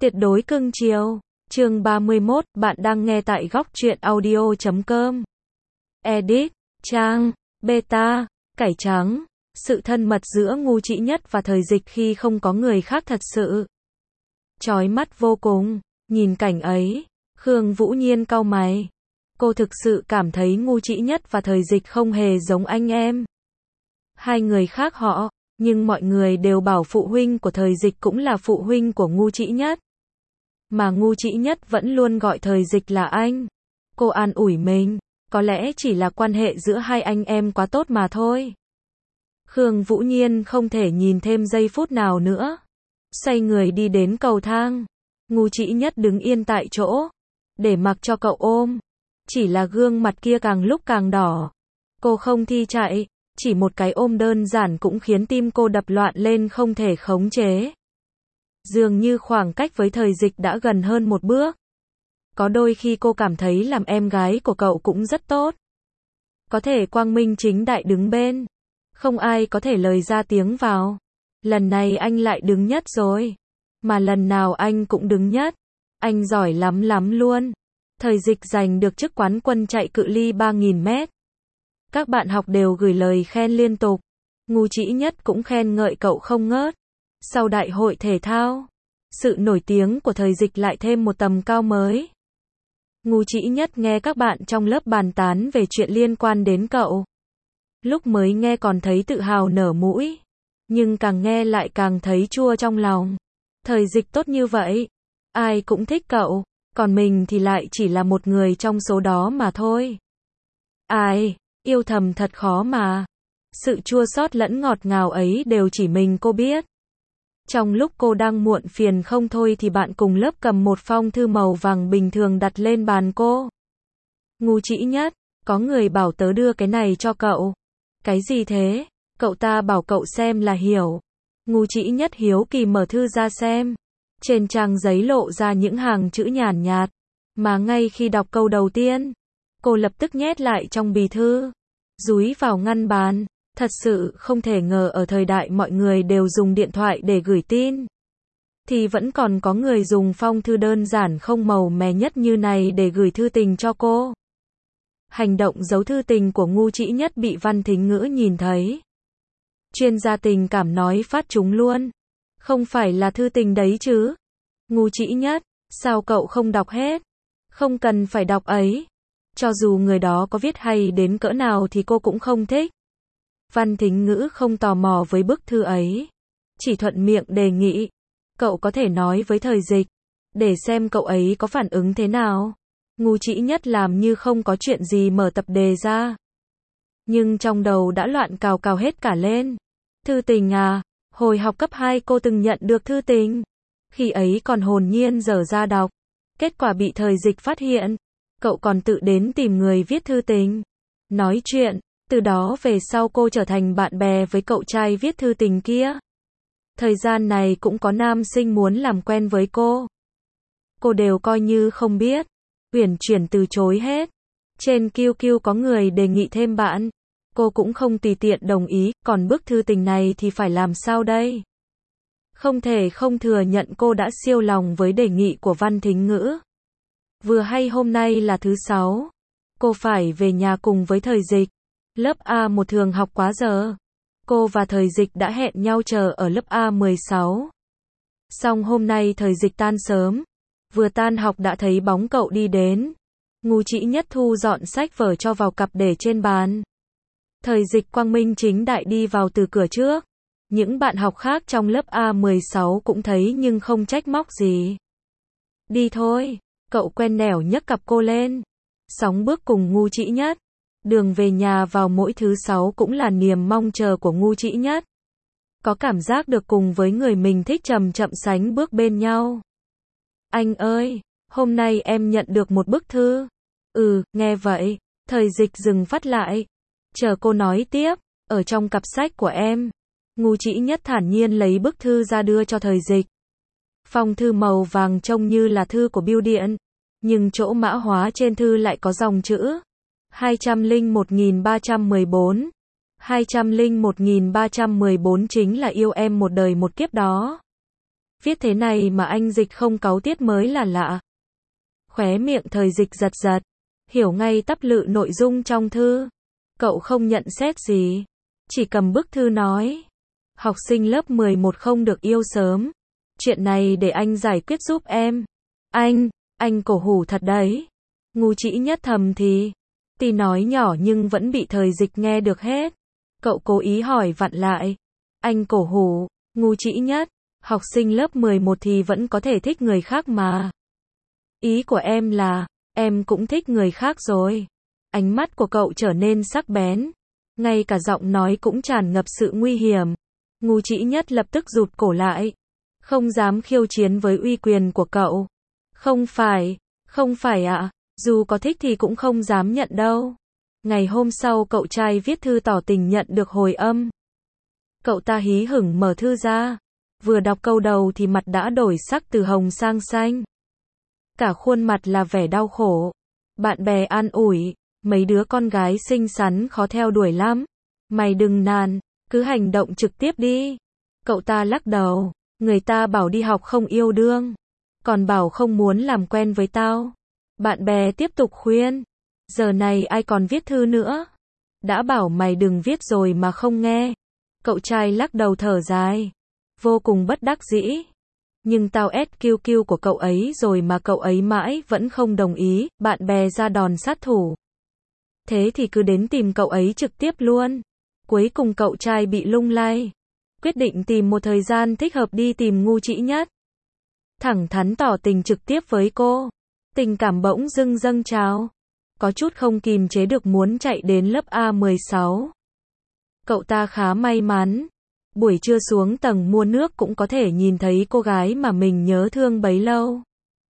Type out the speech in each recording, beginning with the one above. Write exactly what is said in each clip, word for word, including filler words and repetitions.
Tuyệt đối cưng chiều. Chương ba mươi mốt, bạn đang nghe tại góc truyện audio chấm com. Edit, Trang, Beta, Cải trắng. Sự thân mật giữa Ngu Chỉ Nhất và Thời Dịch khi không có người khác thật sự chói mắt vô cùng. Nhìn cảnh ấy, Khương Vũ Nhiên cau mày. Cô thực sự cảm thấy Ngu Chỉ Nhất và Thời Dịch không hề giống anh em. Hai người khác họ, nhưng mọi người đều bảo phụ huynh của Thời Dịch cũng là phụ huynh của Ngu Chỉ Nhất. Mà Ngu Chỉ Nhất vẫn luôn gọi Thời Dịch là anh. Cô an ủi mình, có lẽ chỉ là quan hệ giữa hai anh em quá tốt mà thôi. Khương Vũ Nhiên không thể nhìn thêm giây phút nào nữa. Xoay người đi đến cầu thang. Ngu Chỉ Nhất đứng yên tại chỗ, để mặc cho cậu ôm. Chỉ là gương mặt kia càng lúc càng đỏ. Cô không thi chạy, chỉ một cái ôm đơn giản cũng khiến tim cô đập loạn lên không thể khống chế. Dường như khoảng cách với Thời Dịch đã gần hơn một bước. Có đôi khi cô cảm thấy làm em gái của cậu cũng rất tốt. Có thể quang minh chính đại đứng bên. Không ai có thể lời ra tiếng vào. Lần này anh lại đứng nhất rồi. Mà lần nào anh cũng đứng nhất. Anh giỏi lắm lắm luôn. Thời Dịch giành được chức quán quân chạy cự ly ba nghìn mét. Các bạn học đều gửi lời khen liên tục. Ngu Chỉ Nhất cũng khen ngợi cậu không ngớt. Sau đại hội thể thao, sự nổi tiếng của Thời Dịch lại thêm một tầm cao mới. Ngu Chỉ Nhất nghe các bạn trong lớp bàn tán về chuyện liên quan đến cậu. Lúc mới nghe còn thấy tự hào nở mũi, nhưng càng nghe lại càng thấy chua trong lòng. Thời Dịch tốt như vậy, ai cũng thích cậu, còn mình thì lại chỉ là một người trong số đó mà thôi. Ai, yêu thầm thật khó mà. Sự chua xót lẫn ngọt ngào ấy đều chỉ mình cô biết. Trong lúc cô đang muộn phiền không thôi thì bạn cùng lớp cầm một phong thư màu vàng bình thường đặt lên bàn cô. Ngu Chỉ Nhất, có người bảo tớ đưa cái này cho cậu. Cái gì thế? Cậu ta bảo cậu xem là hiểu. Ngu Chỉ Nhất hiếu kỳ mở thư ra xem. Trên trang giấy lộ ra những hàng chữ nhàn nhạt. Mà ngay khi đọc câu đầu tiên, cô lập tức nhét lại trong bì thư. Dúi vào ngăn bàn. Thật sự không thể ngờ ở thời đại mọi người đều dùng điện thoại để gửi tin, thì vẫn còn có người dùng phong thư đơn giản không màu mè nhất như này để gửi thư tình cho cô. Hành động giấu thư tình của Ngu Chỉ Nhất bị Văn Thính Ngữ nhìn thấy. Chuyên gia tình cảm nói phát trúng luôn. Không phải là thư tình đấy chứ. Ngu Chỉ Nhất, sao cậu không đọc hết? Không cần phải đọc ấy. Cho dù người đó có viết hay đến cỡ nào thì cô cũng không thích. Văn Thính Ngữ không tò mò với bức thư ấy. Chỉ thuận miệng đề nghị. Cậu có thể nói với Thời Dịch. Để xem cậu ấy có phản ứng thế nào. Ngu Chỉ Nhất làm như không có chuyện gì mở tập đề ra. Nhưng trong đầu đã loạn cào cào hết cả lên. Thư tình à, hồi học cấp hai cô từng nhận được thư tình. Khi ấy còn hồn nhiên dở ra đọc. Kết quả bị Thời Dịch phát hiện. Cậu còn tự đến tìm người viết thư tình. Nói chuyện. Từ đó về sau cô trở thành bạn bè với cậu trai viết thư tình kia. Thời gian này cũng có nam sinh muốn làm quen với cô. Cô đều coi như không biết. Uyển chuyển từ chối hết. Trên Q Q có người đề nghị thêm bạn. Cô cũng không tùy tiện đồng ý, còn bức thư tình này thì phải làm sao đây? Không thể không thừa nhận cô đã siêu lòng với đề nghị của Văn Thính Ngữ. Vừa hay hôm nay là thứ sáu. Cô phải về nhà cùng với Thời Dịch. Lớp A một thường học quá giờ. Cô và Thời Dịch đã hẹn nhau chờ ở lớp A mười sáu. Xong hôm nay Thời Dịch tan sớm. Vừa tan học đã thấy bóng cậu đi đến. Ngu Chỉ Nhất thu dọn sách vở cho vào cặp để trên bàn. Thời Dịch quang minh chính đại đi vào từ cửa trước. Những bạn học khác trong lớp A mười sáu cũng thấy nhưng không trách móc gì. Đi thôi. Cậu quen nẻo nhấc cặp cô lên. Sóng bước cùng Ngu Chỉ Nhất. Đường về nhà vào mỗi thứ sáu cũng là niềm mong chờ của Ngu Chỉ Nhất. Có cảm giác được cùng với người mình thích chậm chậm sánh bước bên nhau. Anh ơi, hôm nay em nhận được một bức thư. Ừ, nghe vậy. Thời Dịch dừng phát lại. Chờ cô nói tiếp. Ở trong cặp sách của em. Ngu Chỉ Nhất thản nhiên lấy bức thư ra đưa cho Thời Dịch. Phong thư màu vàng trông như là thư của bưu điện. Nhưng chỗ mã hóa trên thư lại có dòng chữ. hai trăm lẻ một nghìn ba trăm mười bốn. hai trăm lẻ một nghìn ba trăm mười bốn chính là yêu em một đời một kiếp đó. Viết thế này mà anh Dịch không cáu tiết mới là lạ. Khóe miệng Thời Dịch giật giật. Hiểu ngay tắp lự nội dung trong thư. Cậu không nhận xét gì. Chỉ cầm bức thư nói. Học sinh lớp mười một không được yêu sớm. Chuyện này để anh giải quyết giúp em. Anh, anh cổ hủ thật đấy. Ngu Chỉ Nhất thầm thì. Tuy nói nhỏ nhưng vẫn bị Thời Dịch nghe được hết. Cậu cố ý hỏi vặn lại. Anh cổ hủ, Ngu Chỉ Nhất, học sinh lớp mười một thì vẫn có thể thích người khác mà. Ý của em là, em cũng thích người khác rồi. Ánh mắt của cậu trở nên sắc bén. Ngay cả giọng nói cũng tràn ngập sự nguy hiểm. Ngu Chỉ Nhất lập tức rụt cổ lại. Không dám khiêu chiến với uy quyền của cậu. Không phải, không phải ạ, à, dù có thích thì cũng không dám nhận đâu. Ngày hôm sau cậu trai viết thư tỏ tình nhận được hồi âm. Cậu ta hí hửng mở thư ra. Vừa đọc câu đầu thì mặt đã đổi sắc từ hồng sang xanh. Cả khuôn mặt là vẻ đau khổ. Bạn bè an ủi, mấy đứa con gái xinh xắn khó theo đuổi lắm. Mày đừng nản, cứ hành động trực tiếp đi. Cậu ta lắc đầu, người ta bảo đi học không yêu đương. Còn bảo không muốn làm quen với tao. Bạn bè tiếp tục khuyên. Giờ này ai còn viết thư nữa. Đã bảo mày đừng viết rồi mà không nghe. Cậu trai lắc đầu thở dài. Vô cùng bất đắc dĩ. Nhưng tao ét kiu kiu của cậu ấy rồi mà cậu ấy mãi vẫn không đồng ý. Bạn bè ra đòn sát thủ. Thế thì cứ đến tìm cậu ấy trực tiếp luôn. Cuối cùng cậu trai bị lung lay. Quyết định tìm một thời gian thích hợp đi tìm Ngu Chỉ Nhất. Thẳng thắn tỏ tình trực tiếp với cô. Tình cảm bỗng dưng dâng trào. Có chút không kìm chế được muốn chạy đến lớp A mười sáu. Cậu ta khá may mắn. Buổi trưa xuống tầng mua nước cũng có thể nhìn thấy cô gái mà mình nhớ thương bấy lâu.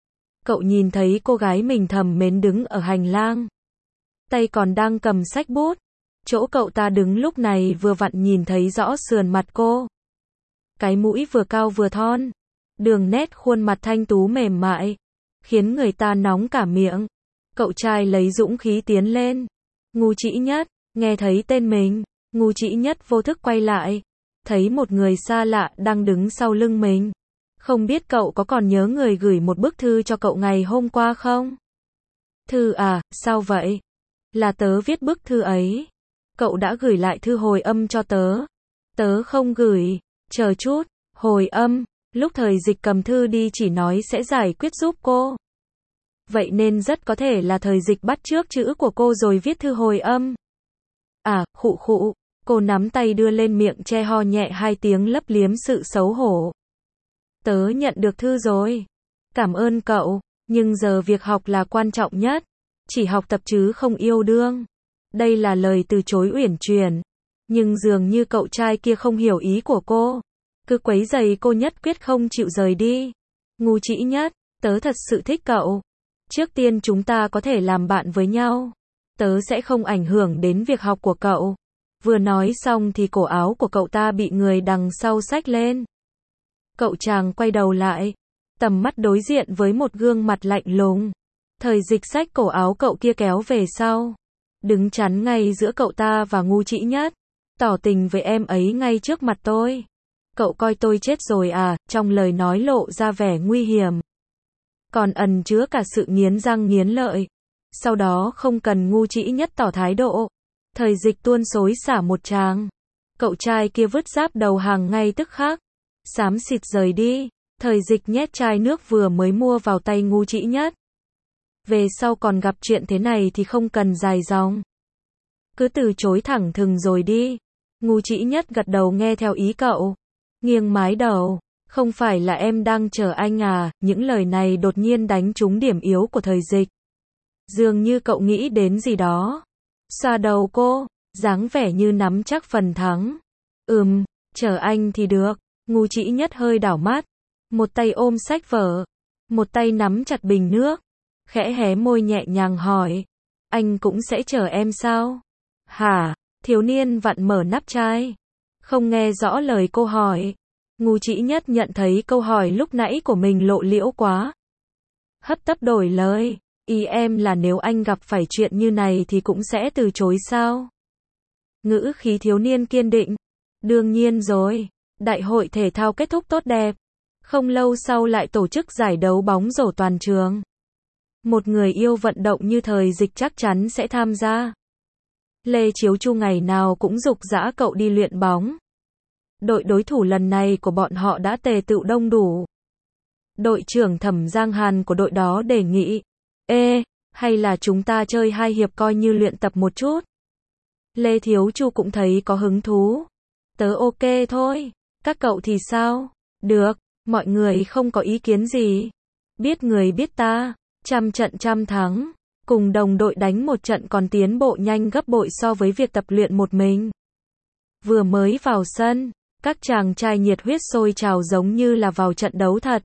Cậu nhìn thấy cô gái mình thầm mến đứng ở hành lang. Tay còn đang cầm sách bút. Chỗ cậu ta đứng lúc này vừa vặn nhìn thấy rõ sườn mặt cô. Cái mũi vừa cao vừa thon. Đường nét khuôn mặt thanh tú mềm mại. Khiến người ta nóng cả miệng. Cậu trai lấy dũng khí tiến lên. Ngu Chỉ Nhất, nghe thấy tên mình. Ngu Chỉ Nhất vô thức quay lại. Thấy một người xa lạ đang đứng sau lưng mình. Không biết cậu có còn nhớ người gửi một bức thư cho cậu ngày hôm qua không? Thư à, sao vậy? Là tớ viết bức thư ấy. Cậu đã gửi lại thư hồi âm cho tớ. Tớ không gửi. Chờ chút. Hồi âm. Lúc Thời Dịch cầm thư đi chỉ nói sẽ giải quyết giúp cô. Vậy nên rất có thể là Thời Dịch bắt chước chữ của cô rồi viết thư hồi âm. À, khụ khụ. Cô nắm tay đưa lên miệng che ho nhẹ hai tiếng lấp liếm sự xấu hổ. Tớ nhận được thư rồi. Cảm ơn cậu. Nhưng giờ việc học là quan trọng nhất. Chỉ học tập chứ không yêu đương. Đây là lời từ chối uyển chuyển. Nhưng dường như cậu trai kia không hiểu ý của cô. Cứ quấy rầy cô nhất quyết không chịu rời đi. Ngu Chỉ Nhất, tớ thật sự thích cậu. Trước tiên chúng ta có thể làm bạn với nhau. Tớ sẽ không ảnh hưởng đến việc học của cậu. Vừa nói xong thì cổ áo của cậu ta bị người đằng sau xách lên. Cậu chàng quay đầu lại. Tầm mắt đối diện với một gương mặt lạnh lùng. Thời Dịch xách cổ áo cậu kia kéo về sau. Đứng chắn ngay giữa cậu ta và Ngu Chỉ Nhất. Tỏ tình với em ấy ngay trước mặt tôi. Cậu coi tôi chết rồi à, trong lời nói lộ ra vẻ nguy hiểm. Còn ẩn chứa cả sự nghiến răng nghiến lợi. Sau đó không cần Ngu Chỉ Nhất tỏ thái độ. Thời Dịch tuôn xối xả một tràng. Cậu trai kia vứt giáp đầu hàng ngay tức khắc. Xám xịt rời đi. Thời Dịch nhét chai nước vừa mới mua vào tay Ngu Chỉ Nhất. Về sau còn gặp chuyện thế này thì không cần dài dòng. Cứ từ chối thẳng thừng rồi đi. Ngu Chỉ Nhất gật đầu nghe theo ý cậu. Nghiêng mái đầu. Không phải là em đang chờ anh à, những lời này đột nhiên đánh trúng điểm yếu của Thời Dịch. Dường như cậu nghĩ đến gì đó. Xoa đầu cô, dáng vẻ như nắm chắc phần thắng. Ừm, chờ anh thì được. Ngu Chỉ Nhất hơi đảo mắt. Một tay ôm sách vở. Một tay nắm chặt bình nước. Khẽ hé môi nhẹ nhàng hỏi. Anh cũng sẽ chờ em sao? Hả? Thiếu niên vặn mở nắp chai. Không nghe rõ lời cô hỏi. Ngu Chỉ Nhất nhận thấy câu hỏi lúc nãy của mình lộ liễu quá. Hấp tấp đổi lời. Ý em là nếu anh gặp phải chuyện như này thì cũng sẽ từ chối sao? Ngữ khí thiếu niên kiên định. Đương nhiên rồi. Đại hội thể thao kết thúc tốt đẹp. Không lâu sau lại tổ chức giải đấu bóng rổ toàn trường. Một người yêu vận động như Thời Dịch chắc chắn sẽ tham gia. Lê Chiếu Chu ngày nào cũng giục giã cậu đi luyện bóng. Đội đối thủ lần này của bọn họ đã tề tựu đông đủ. Đội trưởng Thẩm Giang Hàn của đội đó đề nghị, ê, hay là chúng ta chơi hai hiệp coi như luyện tập một chút. Lê Thiếu Chu cũng thấy có hứng thú. Tớ ok thôi, các cậu thì sao? Được, mọi người không có ý kiến gì. Biết người biết ta, trăm trận trăm thắng, cùng đồng đội đánh một trận còn tiến bộ nhanh gấp bội so với việc tập luyện một mình. Vừa mới vào sân, các chàng trai nhiệt huyết sôi trào giống như là vào trận đấu thật.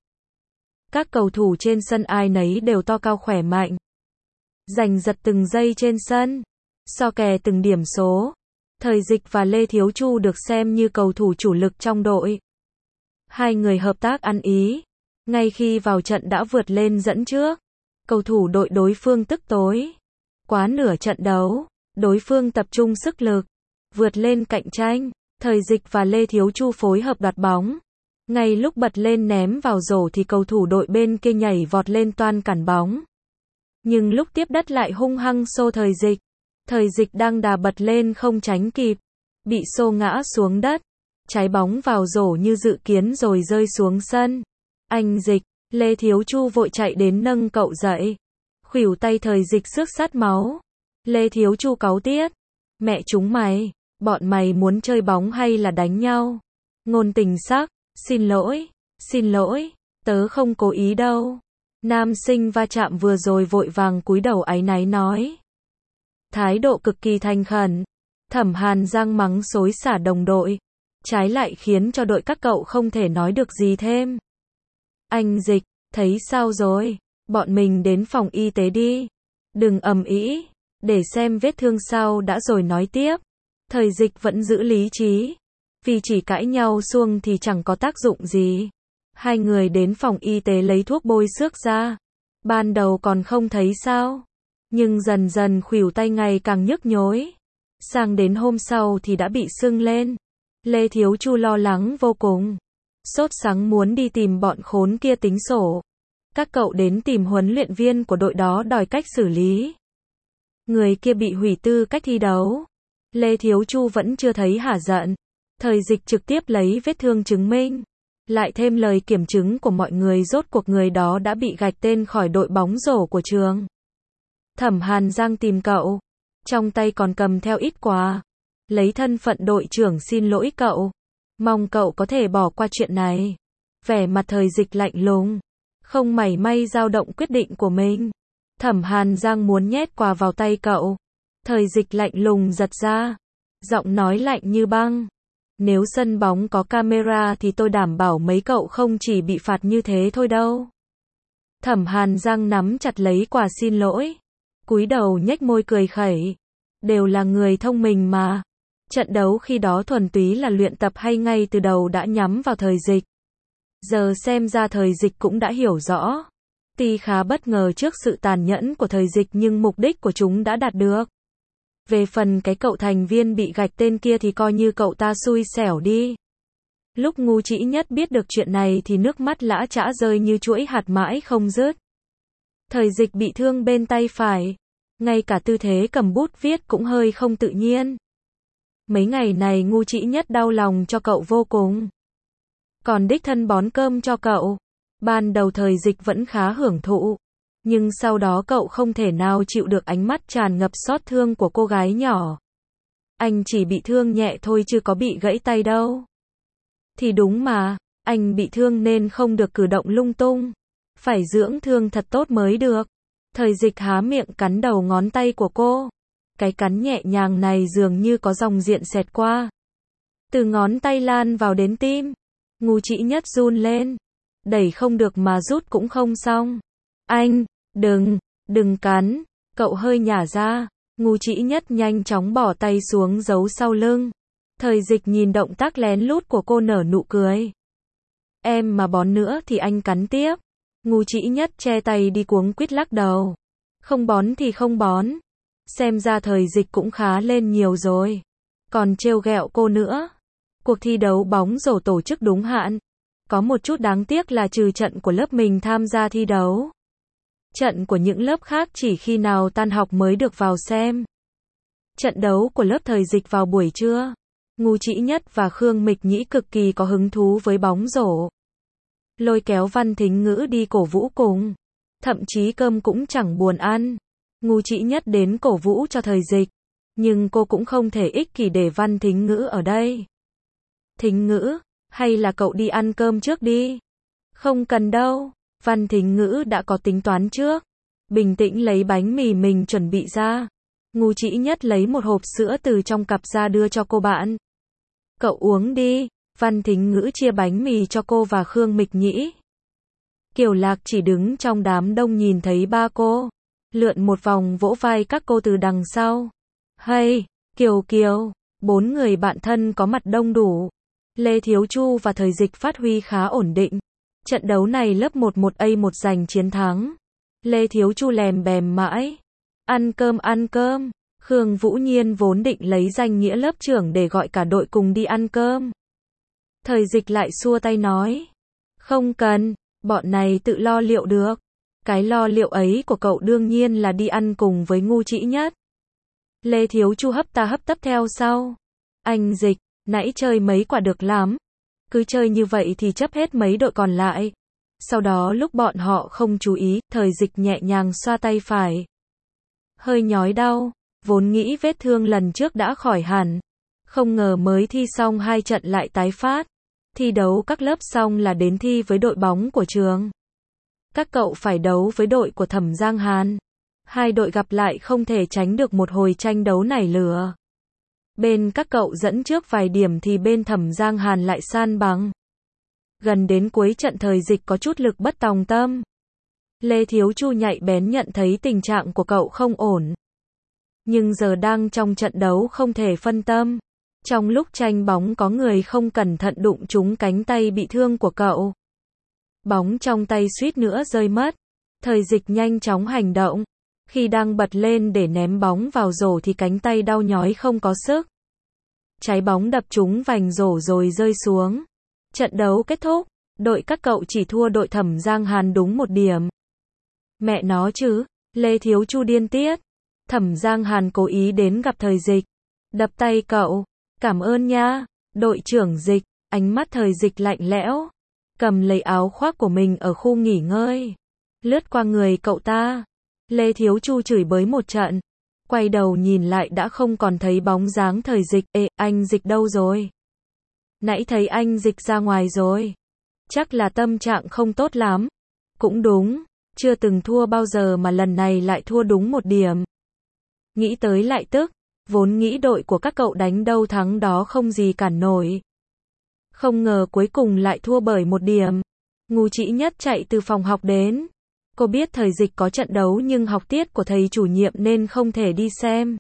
Các cầu thủ trên sân ai nấy đều to cao khỏe mạnh. Giành giật từng giây trên sân, so kè từng điểm số. Thời Dịch và Lê Thiếu Chu được xem như cầu thủ chủ lực trong đội. Hai người hợp tác ăn ý. Ngay khi vào trận đã vượt lên dẫn trước. Cầu thủ đội đối phương tức tối. Quá nửa trận đấu, đối phương tập trung sức lực, vượt lên cạnh tranh. Thời Dịch và Lê Thiếu Chu phối hợp đoạt bóng. Ngay lúc bật lên ném vào rổ thì cầu thủ đội bên kia nhảy vọt lên toan cản bóng. Nhưng lúc tiếp đất lại hung hăng xô Thời Dịch. Thời Dịch đang đà bật lên không tránh kịp. Bị xô ngã xuống đất. Trái bóng vào rổ như dự kiến rồi rơi xuống sân. Anh Dịch, Lê Thiếu Chu vội chạy đến nâng cậu dậy. Khuỷu tay Thời Dịch xước sát máu. Lê Thiếu Chu cáu tiết. Mẹ chúng mày, bọn mày muốn chơi bóng hay là đánh nhau? Ngôn Tình Sắc, xin lỗi, xin lỗi, tớ không cố ý đâu. Nam sinh va chạm vừa rồi vội vàng cúi đầu áy náy nói. Thái độ cực kỳ thành khẩn. Thẩm Hàn Giang mắng xối xả đồng đội. Trái lại khiến cho đội các cậu không thể nói được gì thêm. Anh Dịch, thấy sao rồi? Bọn mình đến phòng y tế đi. Đừng ầm ĩ, để xem vết thương sao đã rồi nói tiếp. Thời Dịch vẫn giữ lý trí. Vì chỉ cãi nhau suông thì chẳng có tác dụng gì. Hai người đến phòng y tế lấy thuốc bôi xước ra. Ban đầu còn không thấy sao. Nhưng dần dần khuỷu tay ngày càng nhức nhối. Sang đến hôm sau thì đã bị sưng lên. Lê Thiếu Chu lo lắng vô cùng. Sốt sắng muốn đi tìm bọn khốn kia tính sổ. Các cậu đến tìm huấn luyện viên của đội đó đòi cách xử lý. Người kia bị hủy tư cách thi đấu. Lê Thiếu Chu vẫn chưa thấy hả giận. Thời Dịch trực tiếp lấy vết thương chứng minh. Lại thêm lời kiểm chứng của mọi người rốt cuộc người đó đã bị gạch tên khỏi đội bóng rổ của trường. Thẩm Hàn Giang tìm cậu. Trong tay còn cầm theo ít quà. Lấy thân phận đội trưởng xin lỗi cậu. Mong cậu có thể bỏ qua chuyện này. Vẻ mặt Thời Dịch lạnh lùng. Không mảy may dao động quyết định của mình. Thẩm Hàn Giang muốn nhét quà vào tay cậu. Thời Dịch lạnh lùng giật ra. Giọng nói lạnh như băng. Nếu sân bóng có camera thì tôi đảm bảo mấy cậu không chỉ bị phạt như thế thôi đâu. Thẩm Hàn Giang nắm chặt lấy quà xin lỗi. Cúi đầu nhếch môi cười khẩy. Đều là người thông minh mà. Trận đấu khi đó thuần túy là luyện tập hay ngay từ đầu đã nhắm vào Thời Dịch. Giờ xem ra Thời Dịch cũng đã hiểu rõ. Tuy khá bất ngờ trước sự tàn nhẫn của Thời Dịch nhưng mục đích của chúng đã đạt được. Về phần cái cậu thành viên bị gạch tên kia thì coi như cậu ta xui xẻo đi. Lúc Ngu Trĩ Nhất biết được chuyện này thì nước mắt lã chã rơi như chuỗi hạt mãi không dứt. Thời Dịch bị thương bên tay phải. Ngay cả tư thế cầm bút viết cũng hơi không tự nhiên. Mấy ngày này Ngu Trĩ Nhất đau lòng cho cậu vô cùng. Còn đích thân bón cơm cho cậu. Ban đầu Thời Dịch vẫn khá hưởng thụ. Nhưng sau đó cậu không thể nào chịu được ánh mắt tràn ngập xót thương của cô gái nhỏ. Anh chỉ bị thương nhẹ thôi chứ có bị gãy tay đâu. Thì đúng mà, anh bị thương nên không được cử động lung tung. Phải dưỡng thương thật tốt mới được. Thời Dịch há miệng cắn đầu ngón tay của cô. Cái cắn nhẹ nhàng này dường như có dòng điện xẹt qua. Từ ngón tay lan vào đến tim. Ngu Trĩ Nhất run lên. Đẩy không được mà rút cũng không xong. Anh, đừng, đừng cắn. Cậu hơi nhả ra. Ngu Trĩ Nhất nhanh chóng bỏ tay xuống giấu sau lưng. Thời Dịch nhìn động tác lén lút của cô nở nụ cười. Em mà bón nữa thì anh cắn tiếp. Ngu Trĩ Nhất che tay đi cuống quýt lắc đầu. Không bón thì không bón. Xem ra Thời Dịch cũng khá lên nhiều rồi. Còn trêu ghẹo cô nữa. Cuộc thi đấu bóng rổ tổ chức đúng hạn. Có một chút đáng tiếc là trừ trận của lớp mình tham gia thi đấu. Trận của những lớp khác chỉ khi nào tan học mới được vào xem. Trận đấu của lớp thời dịch vào buổi trưa. Ngu Trĩ Nhất và Khương Mịch Nhĩ cực kỳ có hứng thú với bóng rổ. Lôi kéo Văn Thính Ngữ đi cổ vũ cùng. Thậm chí cơm cũng chẳng buồn ăn. Ngu Trĩ Nhất đến cổ vũ cho thời dịch. Nhưng cô cũng không thể ích kỷ để Văn Thính Ngữ ở đây. Thính Ngữ, hay là cậu đi ăn cơm trước đi? Không cần đâu. Văn Thính Ngữ đã có tính toán trước. Bình tĩnh lấy bánh mì mình chuẩn bị ra. Ngu Trĩ Nhất lấy một hộp sữa từ trong cặp ra đưa cho cô bạn. Cậu uống đi. Văn Thính Ngữ chia bánh mì cho cô và Khương Mịch Nhĩ. Kiều Lạc chỉ đứng trong đám đông nhìn thấy ba cô. Lượn một vòng vỗ vai các cô từ đằng sau. Hay, Kiều Kiều. Bốn người bạn thân có mặt đông đủ. Lê Thiếu Chu và thời dịch phát huy khá ổn định. Trận đấu này lớp một một A một giành chiến thắng. Lê Thiếu Chu lèm bèm mãi. Ăn cơm ăn cơm. Khương Vũ Nhiên vốn định lấy danh nghĩa lớp trưởng để gọi cả đội cùng đi ăn cơm. Thời dịch lại xua tay nói. Không cần, bọn này tự lo liệu được. Cái lo liệu ấy của cậu đương nhiên là đi ăn cùng với Ngu Trĩ Nhất. Lê Thiếu Chu hấp ta hấp tấp theo sau. Anh dịch, nãy chơi mấy quả được lắm. Cứ chơi như vậy thì chấp hết mấy đội còn lại. Sau đó lúc bọn họ không chú ý, thời dịch nhẹ nhàng xoa tay phải. Hơi nhói đau, vốn nghĩ vết thương lần trước đã khỏi hẳn. Không ngờ mới thi xong hai trận lại tái phát. Thi đấu các lớp xong là đến thi với đội bóng của trường. Các cậu phải đấu với đội của Thẩm Giang Hàn. Hai đội gặp lại không thể tránh được một hồi tranh đấu nảy lửa. Bên các cậu dẫn trước vài điểm thì bên Thẩm Giang Hàn lại san bằng. Gần đến cuối trận thời dịch có chút lực bất tòng tâm. Lê Thiếu Chu nhạy bén nhận thấy tình trạng của cậu không ổn. Nhưng giờ đang trong trận đấu không thể phân tâm. Trong lúc tranh bóng có người không cẩn thận đụng trúng cánh tay bị thương của cậu. Bóng trong tay suýt nữa rơi mất. Thời dịch nhanh chóng hành động. Khi đang bật lên để ném bóng vào rổ thì cánh tay đau nhói không có sức. Trái bóng đập trúng vành rổ rồi rơi xuống. Trận đấu kết thúc. Đội các cậu chỉ thua đội Thẩm Giang Hàn đúng một điểm. Mẹ nó chứ. Lê Thiếu Chu điên tiết. Thẩm Giang Hàn cố ý đến gặp thời dịch. Đập tay cậu. Cảm ơn nha. Đội trưởng dịch. Ánh mắt thời dịch lạnh lẽo. Cầm lấy áo khoác của mình ở khu nghỉ ngơi. Lướt qua người cậu ta. Lê Thiếu Chu chửi bới một trận. Quay đầu nhìn lại đã không còn thấy bóng dáng thời dịch. Ê, anh dịch đâu rồi? Nãy thấy anh dịch ra ngoài rồi. Chắc là tâm trạng không tốt lắm. Cũng đúng. Chưa từng thua bao giờ mà lần này lại thua đúng một điểm. Nghĩ tới lại tức. Vốn nghĩ đội của các cậu đánh đâu thắng đó không gì cản nổi. Không ngờ cuối cùng lại thua bởi một điểm. Ngu Trĩ Nhất chạy từ phòng học đến. Cô biết thời dịch có trận đấu nhưng học tiết của thầy chủ nhiệm nên không thể đi xem.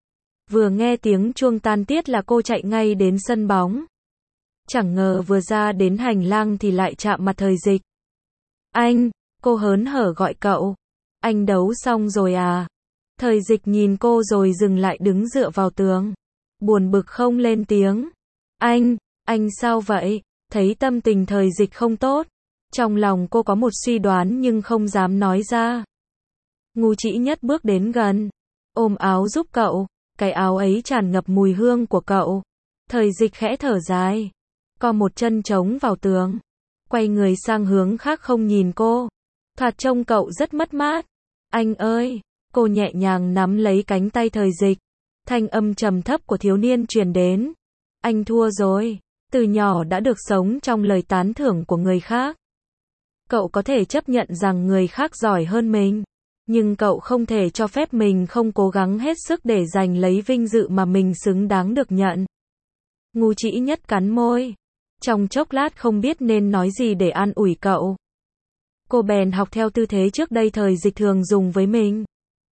Vừa nghe tiếng chuông tan tiết là cô chạy ngay đến sân bóng. Chẳng ngờ vừa ra đến hành lang thì lại chạm mặt thời dịch. Anh, cô hớn hở gọi cậu. Anh đấu xong rồi à? Thời dịch nhìn cô rồi dừng lại đứng dựa vào tường. Buồn bực không lên tiếng. Anh, anh sao vậy? Thấy tâm tình thời dịch không tốt. Trong lòng cô có một suy đoán nhưng không dám nói ra. Ngu Trĩ Nhất bước đến gần. Ôm áo giúp cậu. Cái áo ấy tràn ngập mùi hương của cậu. Thời dịch khẽ thở dài. Co một chân trống vào tường. Quay người sang hướng khác không nhìn cô. Thoạt trông cậu rất mất mát. Anh ơi! Cô nhẹ nhàng nắm lấy cánh tay thời dịch. Thanh âm trầm thấp của thiếu niên truyền đến. Anh thua rồi. Từ nhỏ đã được sống trong lời tán thưởng của người khác. Cậu có thể chấp nhận rằng người khác giỏi hơn mình. Nhưng cậu không thể cho phép mình không cố gắng hết sức để giành lấy vinh dự mà mình xứng đáng được nhận. Ngu Trĩ Nhất cắn môi. Trong chốc lát không biết nên nói gì để an ủi cậu. Cô bèn học theo tư thế trước đây thời dịch thường dùng với mình.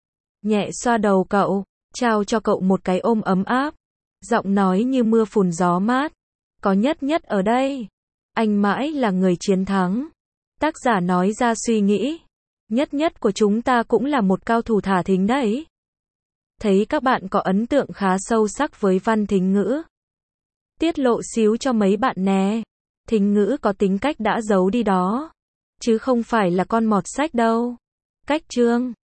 Nhẹ xoa đầu cậu, trao cho cậu một cái ôm ấm áp. Giọng nói như mưa phùn gió mát. Có Nhất Nhất ở đây. Anh mãi là người chiến thắng. Tác giả nói ra suy nghĩ. Nhất Nhất của chúng ta cũng là một cao thủ thả thính đấy. Thấy các bạn có ấn tượng khá sâu sắc với Văn Thính Ngữ. Tiết lộ xíu cho mấy bạn nè. Thính Ngữ có tính cách đã giấu đi đó. Chứ không phải là con mọt sách đâu. Cách chương